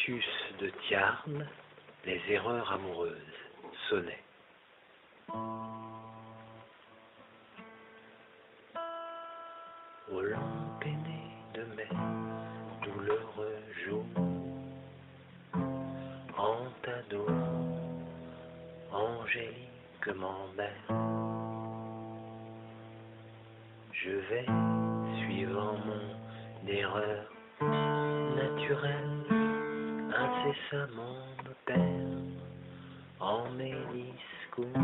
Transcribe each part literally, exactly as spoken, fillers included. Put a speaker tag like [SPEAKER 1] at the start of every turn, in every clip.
[SPEAKER 1] Brutus de Tiarn, les erreurs amoureuses, sonnet. Au long péné de mai, douloureux jour, en ta dos, angéliquement belle, je vais, suivant mon erreur naturelle, incessamment me perdre en mes discours.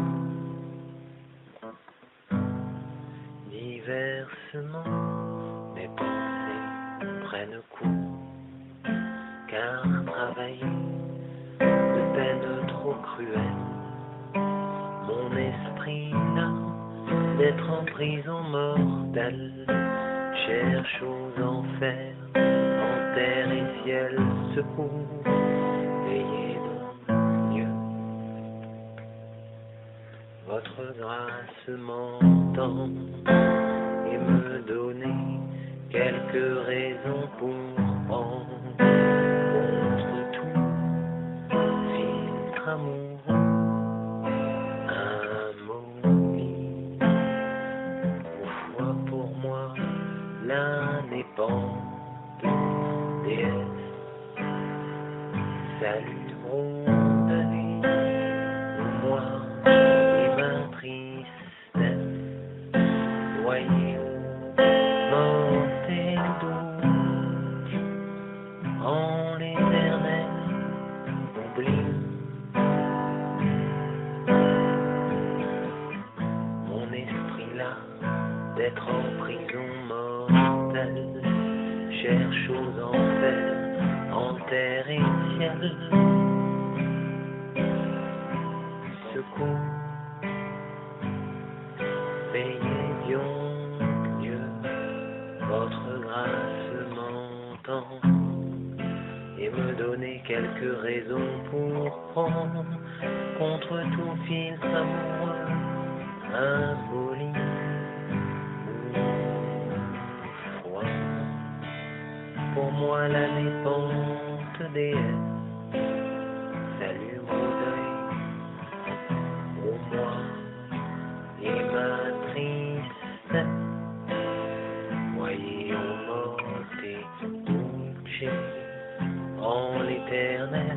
[SPEAKER 1] Diversement, mes pensées prennent cours, car travailler de peine trop cruelle, mon esprit là, d'être en prison mortelle, cherche aux enfers, en terre et ciel secours. Ayez donc Dieu, votre grâce m'entend et me donner quelques raisons pour en contre tout filtre amoureux, un mot au fois pour moi l'indépendante déesse, salut rondonnée, moi et ma tristesse, voyez monter doux en l'éternel oubli. Mon esprit là, d'être en prison mortelle, cherche aux enfers, en terre et ciel, secours. Payez donc Dieu, votre grâce m'entend et me donner quelques raisons pour prendre contre tout filtre amoureux un beau lit ou froid. Pour moi la népente déesse, salut mon deuil, au moi et ma tristesse, voyez au morte douce en l'éternel